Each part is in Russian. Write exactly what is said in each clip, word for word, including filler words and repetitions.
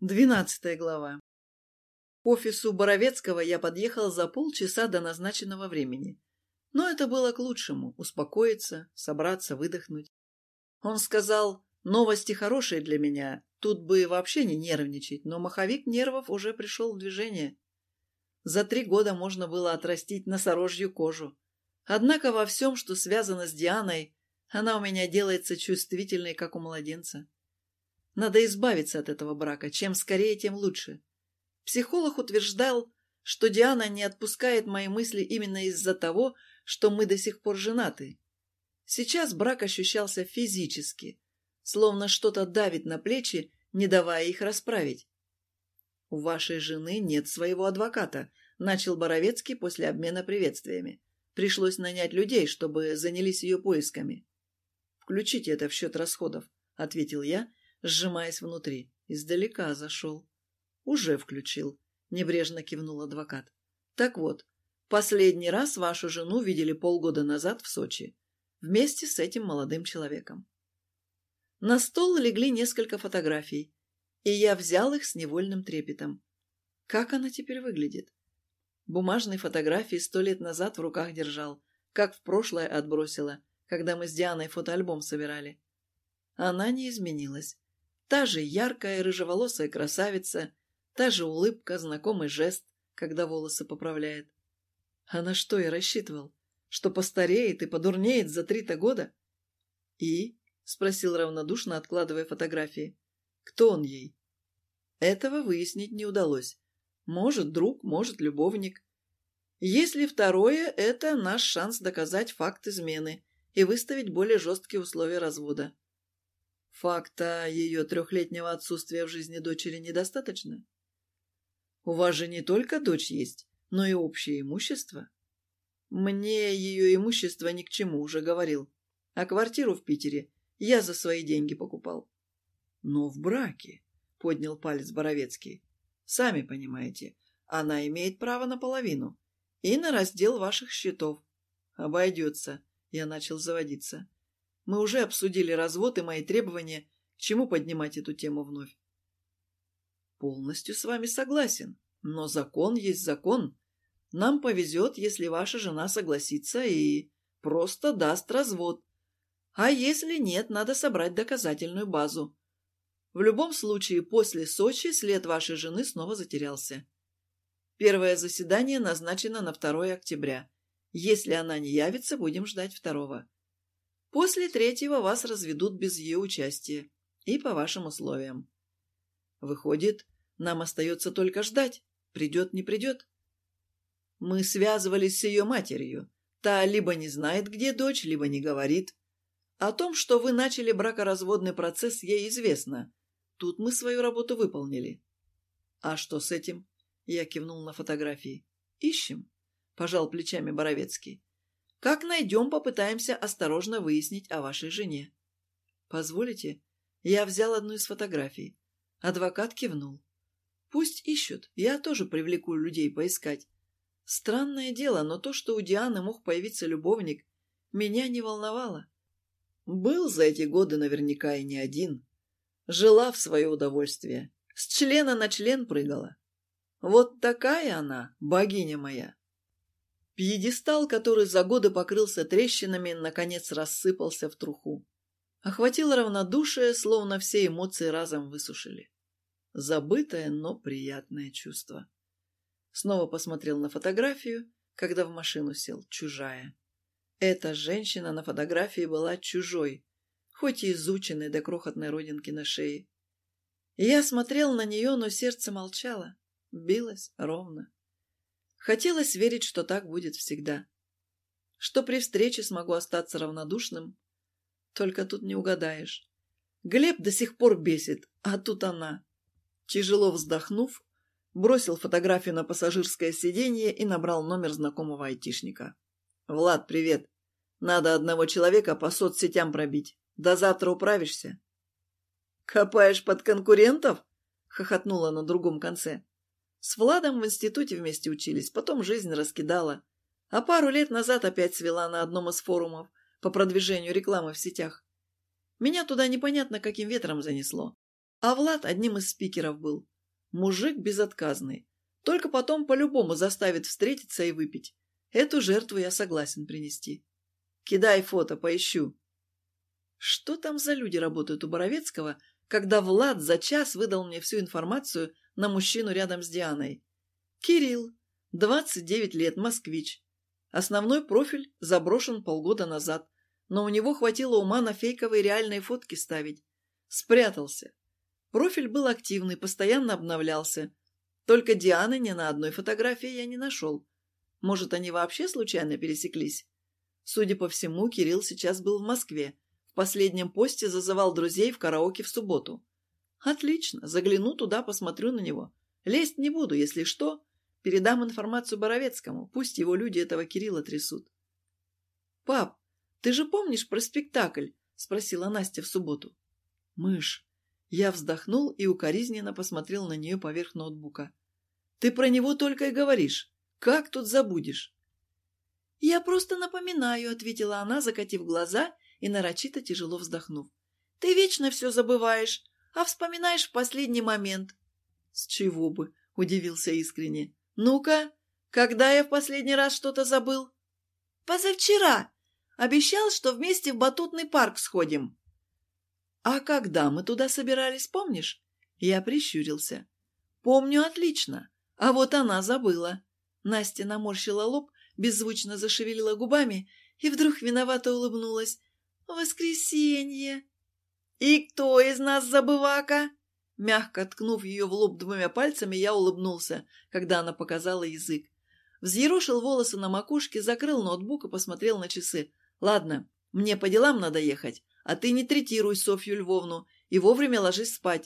Двенадцатая глава. К офису Боровецкого я подъехал за полчаса до назначенного времени. Но это было к лучшему — успокоиться, собраться, выдохнуть. Он сказал, новости хорошие для меня, тут бы вообще не нервничать, но маховик нервов уже пришел в движение. За три года можно было отрастить носорожью кожу. Однако во всем, что связано с Дианой, она у меня делается чувствительной, как у младенца. Надо избавиться от этого брака. Чем скорее, тем лучше. Психолог утверждал, что Диана не отпускает мои мысли именно из-за того, что мы до сих пор женаты. Сейчас брак ощущался физически, словно что-то давит на плечи, не давая их расправить. «У вашей жены нет своего адвоката», — начал Боровецкий после обмена приветствиями. «Пришлось нанять людей, чтобы занялись ее поисками». «Включите это в счет расходов», — ответил я, сжимаясь внутри. Издалека зашел. «Уже включил», — небрежно кивнул адвокат. «Так вот, последний раз вашу жену видели полгода назад в Сочи, вместе с этим молодым человеком». На стол легли несколько фотографий, и я взял их с невольным трепетом. Как она теперь выглядит? Бумажные фотографии сто лет назад в руках держал, как в прошлое отбросила, когда мы с Дианой фотоальбом собирали. Она не изменилась. Та же яркая рыжеволосая красавица, та же улыбка, знакомый жест, когда волосы поправляет. А на что я рассчитывал? Что постареет и подурнеет за три-то года? «И?» — спросил равнодушно, откладывая фотографии. «Кто он ей?» Этого выяснить не удалось. Может, друг, может, любовник. Если второе, это наш шанс доказать факт измены и выставить более жесткие условия развода. Факта ее трехлетнего отсутствия в жизни дочери недостаточно? У вас же не только дочь есть, но и общее имущество. Мне ее имущество ни к чему, уже говорил. А квартиру в Питере я за свои деньги покупал. Но в браке, поднял палец Боровецкий, сами понимаете, она имеет право на половину и на раздел ваших счетов. Обойдется, я начал заводиться. Мы уже обсудили развод и мои требования, к чему поднимать эту тему вновь. Полностью с вами согласен, но закон есть закон. Нам повезет, если ваша жена согласится и просто даст развод. А если нет, надо собрать доказательную базу. В любом случае, после Сочи след вашей жены снова затерялся. Первое заседание назначено на второе октября. Если она не явится, будем ждать второго. После третьего вас разведут без ее участия и по вашим условиям. Выходит, нам остается только ждать, придет, не придет. Мы связывались с ее матерью. Та либо не знает, где дочь, либо не говорит. О том, что вы начали бракоразводный процесс, ей известно. Тут мы свою работу выполнили. А что с этим? Я кивнул на фотографии. Ищем, пожал плечами Боровецкий. Как найдем, попытаемся осторожно выяснить о вашей жене. Позволите? Я взял одну из фотографий. Адвокат кивнул. Пусть ищут, я тоже привлеку людей поискать. Странное дело, но то, что у Дианы мог появиться любовник, меня не волновало. Был за эти годы наверняка и не один. Жила в свое удовольствие, с члена на член прыгала. Вот такая она, богиня моя. Пьедестал, который за годы покрылся трещинами, наконец рассыпался в труху. Охватило равнодушие, словно все эмоции разом высушили. Забытое, но приятное чувство. Снова посмотрел на фотографию, когда в машину сел, чужая. Эта женщина на фотографии была чужой, хоть и изученной до крохотной родинки на шее. Я смотрел на нее, но сердце молчало, билось ровно. Хотелось верить, что так будет всегда. Что при встрече смогу остаться равнодушным. Только тут не угадаешь. Глеб до сих пор бесит, а тут она. Тяжело вздохнув, бросил фотографию на пассажирское сиденье и набрал номер знакомого айтишника. «Влад, привет. Надо одного человека по соцсетям пробить. До завтра управишься?» «Копаешь под конкурентов?» — хохотнула на другом конце. С Владом в институте вместе учились, потом жизнь раскидала. А пару лет назад опять свела на одном из форумов по продвижению рекламы в сетях. Меня туда непонятно каким ветром занесло. А Влад одним из спикеров был. Мужик безотказный. Только потом по-любому заставит встретиться и выпить. Эту жертву я согласен принести. Кидай фото, поищу. Что там за люди работают у Боровецкого, когда Влад за час выдал мне всю информацию на мужчину рядом с Дианой? Кирилл, двадцать девять лет, москвич. Основной профиль заброшен полгода назад, но у него хватило ума на фейковые реальные фотки ставить. Спрятался. Профиль был активный, постоянно обновлялся. Только Дианы ни на одной фотографии я не нашел. Может, они вообще случайно пересеклись? Судя по всему, Кирилл сейчас был в Москве. В последнем посте зазывал друзей в караоке в субботу. Отлично, загляну туда, посмотрю на него. Лезть не буду, если что. Передам информацию Боровецкому, пусть его люди этого Кирилла трясут. «Пап, ты же помнишь про спектакль?» – спросила Настя в субботу. «Мышь». Я вздохнул и укоризненно посмотрел на нее поверх ноутбука. «Ты про него только и говоришь. Как тут забудешь?» «Я просто напоминаю», — ответила она, закатив глаза и нарочито тяжело вздохнув. «Ты вечно все забываешь, а вспоминаешь в последний момент». «С чего бы?» — удивился искренне. «Ну-ка, когда я в последний раз что-то забыл?» «Позавчера. Обещал, что вместе в батутный парк сходим». «А когда мы туда собирались, помнишь?» Я прищурился. «Помню отлично. А вот она забыла». Настя наморщила лоб, беззвучно зашевелила губами и вдруг виновато улыбнулась. «Воскресенье!» «И кто из нас забывака?» Мягко ткнув ее в лоб двумя пальцами, я улыбнулся, когда она показала язык. Взъерошил волосы на макушке, закрыл ноутбук и посмотрел на часы. «Ладно, мне по делам надо ехать, а ты не третируй Софью Львовну и вовремя ложись спать».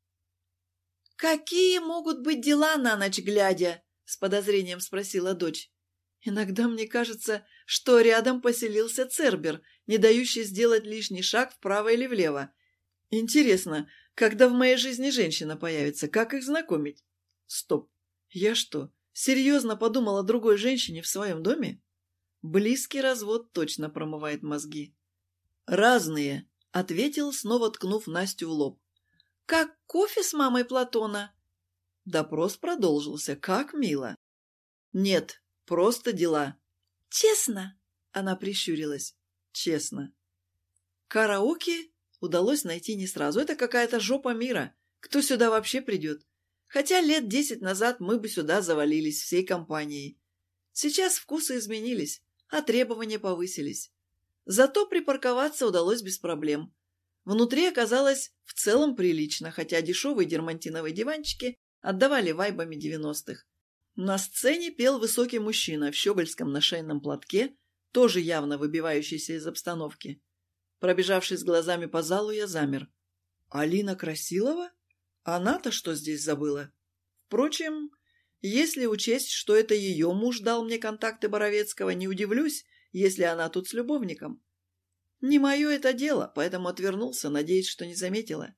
«Какие могут быть дела на ночь глядя?» — с подозрением спросила дочь. «Иногда мне кажется, что рядом поселился Цербер, не дающий сделать лишний шаг вправо или влево. Интересно, когда в моей жизни женщина появится, как их знакомить? Стоп, я что, серьезно подумал о другой женщине в своем доме? Близкий развод точно промывает мозги». «Разные», — ответил, снова ткнув Настю в лоб. «Как кофе с мамой Платона?» Допрос продолжился. Как мило. «Нет, просто дела». «Честно?» — она прищурилась. «Честно». Караоке удалось найти не сразу. Это какая-то жопа мира. Кто сюда вообще придет? Хотя лет десять назад мы бы сюда завалились всей компанией. Сейчас вкусы изменились, а требования повысились. Зато припарковаться удалось без проблем. Внутри оказалось в целом прилично, хотя дешевые дермантиновые диванчики отдавали вайбами девяностых. На сцене пел высокий мужчина в щегольском нашейном платке, тоже явно выбивающийся из обстановки. Пробежавшись глазами по залу, я замер. «Алина Красилова? Она-то что здесь забыла?» Впрочем, если учесть, что это ее муж дал мне контакты Боровецкого, не удивлюсь, если она тут с любовником. Не мое это дело, поэтому отвернулся, надеясь, что не заметила.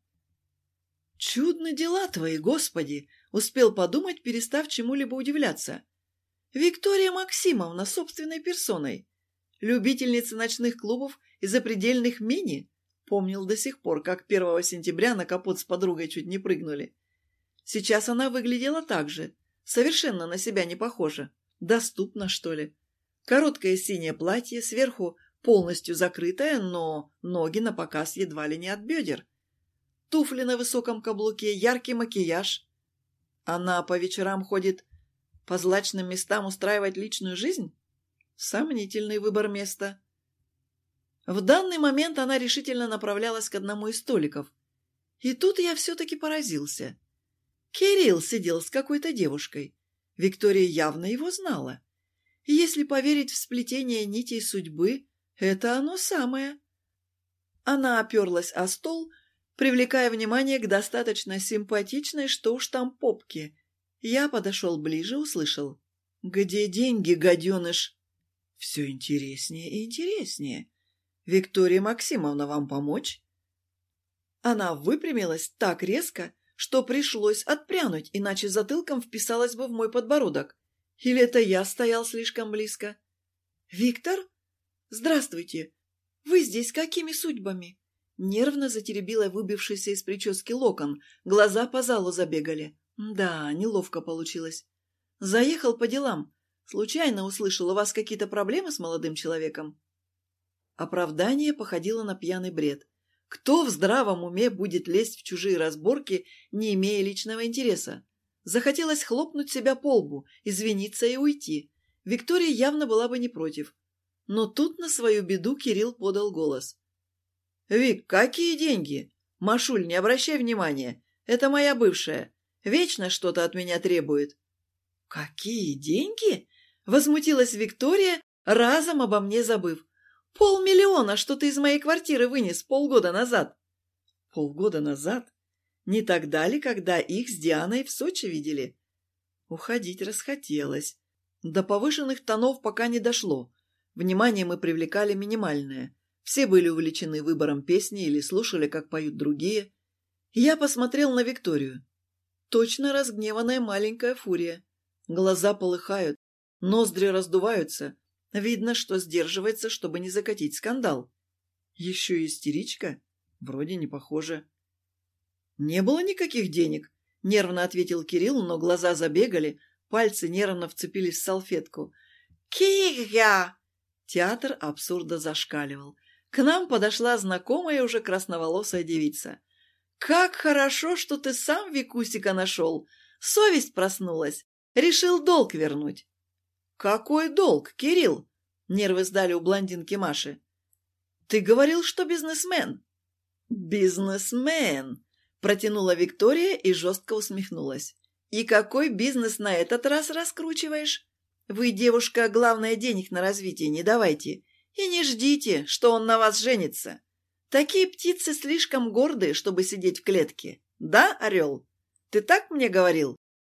«Чудны дела твои, Господи!» — успел подумать, перестав чему-либо удивляться. «Виктория Максимовна собственной персоной. Любительница ночных клубов и запредельных мини?» Помнил до сих пор, как первого сентября на капот с подругой чуть не прыгнули. Сейчас она выглядела так же, совершенно на себя не похожа. Доступно, что ли. Короткое синее платье, сверху полностью закрытое, но ноги напоказ едва ли не от бедер. Туфли на высоком каблуке, яркий макияж. Она по вечерам ходит по злачным местам устраивать личную жизнь? Сомнительный выбор места. В данный момент она решительно направлялась к одному из столиков. И тут я все-таки поразился. Кирилл сидел с какой-то девушкой. Виктория явно его знала. И если поверить в сплетение нитей судьбы, это оно самое. Она оперлась о стол, привлекая внимание к достаточно симпатичной, что уж там, попке. Я подошел ближе, услышал. «Где деньги, гаденыш?» «Все интереснее и интереснее. Виктория Максимовна, вам помочь?» Она выпрямилась так резко, что пришлось отпрянуть, иначе затылком вписалась бы в мой подбородок. Или это я стоял слишком близко? «Виктор? Здравствуйте. Вы здесь какими судьбами?» Нервно затеребила выбившийся из прически локон. Глаза по залу забегали. Да, неловко получилось. Заехал по делам. Случайно услышал, у вас какие-то проблемы с молодым человеком? Оправдание походило на пьяный бред. Кто в здравом уме будет лезть в чужие разборки, не имея личного интереса? Захотелось хлопнуть себя по лбу, извиниться и уйти. Виктория явно была бы не против. Но тут на свою беду Кирилл подал голос. «Вик, какие деньги? Машуль, не обращай внимания. Это моя бывшая. Вечно что-то от меня требует». «Какие деньги?» — возмутилась Виктория, разом обо мне забыв. «Полмиллиона, что ты из моей квартиры вынес полгода назад». «Полгода назад? Не тогда ли, когда их с Дианой в Сочи видели?» Уходить расхотелось. До повышенных тонов пока не дошло. Внимание мы привлекали минимальное. Все были увлечены выбором песни или слушали, как поют другие. Я посмотрел на Викторию. Точно разгневанная маленькая фурия. Глаза полыхают, ноздри раздуваются. Видно, что сдерживается, чтобы не закатить скандал. Еще и истеричка? Вроде не похоже. «Не было никаких денег», — нервно ответил Кирилл, но глаза забегали, пальцы нервно вцепились в салфетку. «Киря!» Театр абсурда зашкаливал. К нам подошла знакомая уже красноволосая девица. «Как хорошо, что ты сам Викусика нашел! Совесть проснулась! Решил долг вернуть!» «Какой долг, Кирилл?» — нервы сдали у блондинки Маши. «Ты говорил, что бизнесмен». «Бизнесмен!» — протянула Виктория и жестко усмехнулась. «И какой бизнес на этот раз раскручиваешь? Вы, девушка, главное, денег на развитие не давайте. И не ждите, что он на вас женится. Такие птицы слишком гордые, чтобы сидеть в клетке. Да, орел? Ты так мне говорил?»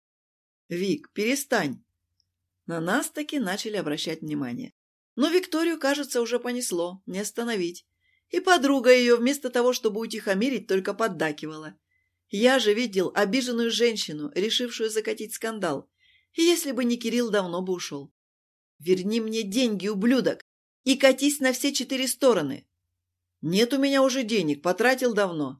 «Вик, перестань!» На нас таки начали обращать внимание. Но Викторию, кажется, уже понесло, не остановить. И подруга ее, вместо того, чтобы утихомирить, только поддакивала. Я же видел обиженную женщину, решившую закатить скандал. И если бы не Кирилл, давно бы ушел. «Верни мне деньги, ублюдок, и катись на все четыре стороны». «Нет у меня уже денег, потратил давно».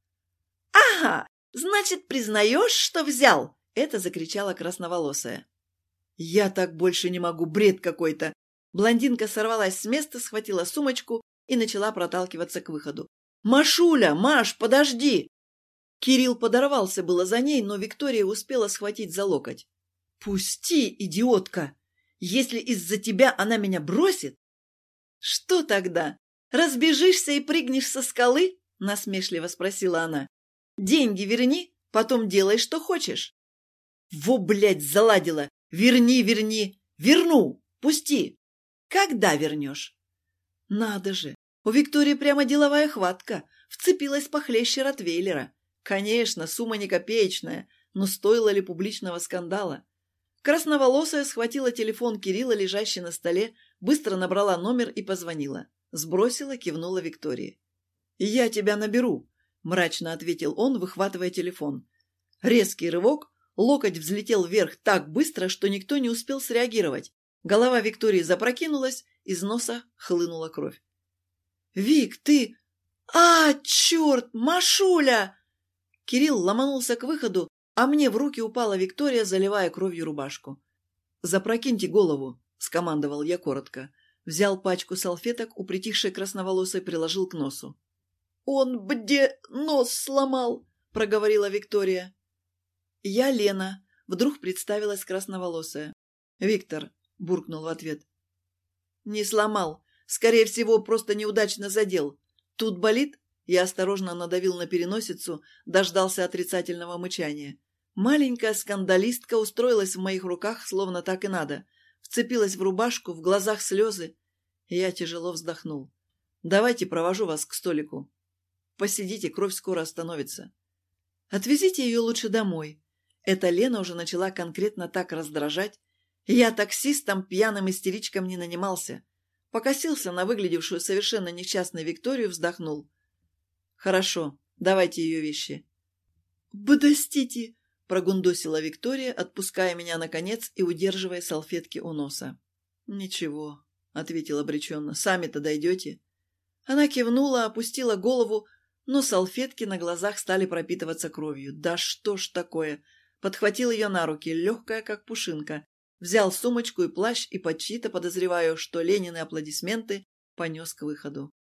«Ага, значит, признаешь, что взял?» — это закричала красноволосая. «Я так больше не могу, бред какой-то!» Блондинка сорвалась с места, схватила сумочку и начала проталкиваться к выходу. «Машуля! Маш, подожди!» Кирилл подорвался было за ней, но Виктория успела схватить за локоть. «Пусти, идиотка! Если из-за тебя она меня бросит...» «Что тогда? Разбежишься и прыгнешь со скалы?» — насмешливо спросила она. «Деньги верни, потом делай, что хочешь». «Во, блядь, заладила! Верни, верни! Верну! Пусти! Когда вернешь?» Надо же! У Виктории прямо деловая хватка. Вцепилась похлеще ротвейлера. Конечно, сумма не копеечная, но стоило ли публичного скандала? Красноволосая схватила телефон Кирилла, лежащий на столе, быстро набрала номер и позвонила. Сбросила, кивнула Виктории. «Я тебя наберу», — мрачно ответил он, выхватывая телефон. Резкий рывок. Локоть взлетел вверх так быстро, что никто не успел среагировать. Голова Виктории запрокинулась, из носа хлынула кровь. «Вик, ты... А, черт, Машуля!» Кирилл ломанулся к выходу, а мне в руки упала Виктория, заливая кровью рубашку. «Запрокиньте голову», — скомандовал я коротко. Взял пачку салфеток, у притихшей красноволосой приложил к носу. «Он бде нос сломал», — проговорила Виктория. «Я Лена», — вдруг представилась красноволосая. «Виктор», — буркнул в ответ. «Не сломал. Скорее всего, просто неудачно задел. Тут болит?» Я осторожно надавил на переносицу, дождался отрицательного мычания. Маленькая скандалистка устроилась в моих руках, словно так и надо. Вцепилась в рубашку, в глазах слезы. Я тяжело вздохнул. «Давайте провожу вас к столику. Посидите, кровь скоро остановится. Отвезите ее лучше домой». Эта Лена уже начала конкретно так раздражать. Я таксистом, пьяным истеричкам не нанимался. Покосился на выглядевшую совершенно несчастной Викторию, вздохнул. «Хорошо, давайте ее вещи». «Подостите!» — прогундосила Виктория, отпуская меня наконец и удерживая салфетки у носа. «Ничего», — ответил обреченно, — «сами-то дойдете». Она кивнула, опустила голову, но салфетки на глазах стали пропитываться кровью. «Да что ж такое!» подхватил ее на руки, легкая, как пушинка, взял сумочку и плащ и под чьи-то, подозреваю, что Ленины аплодисменты, понес к выходу.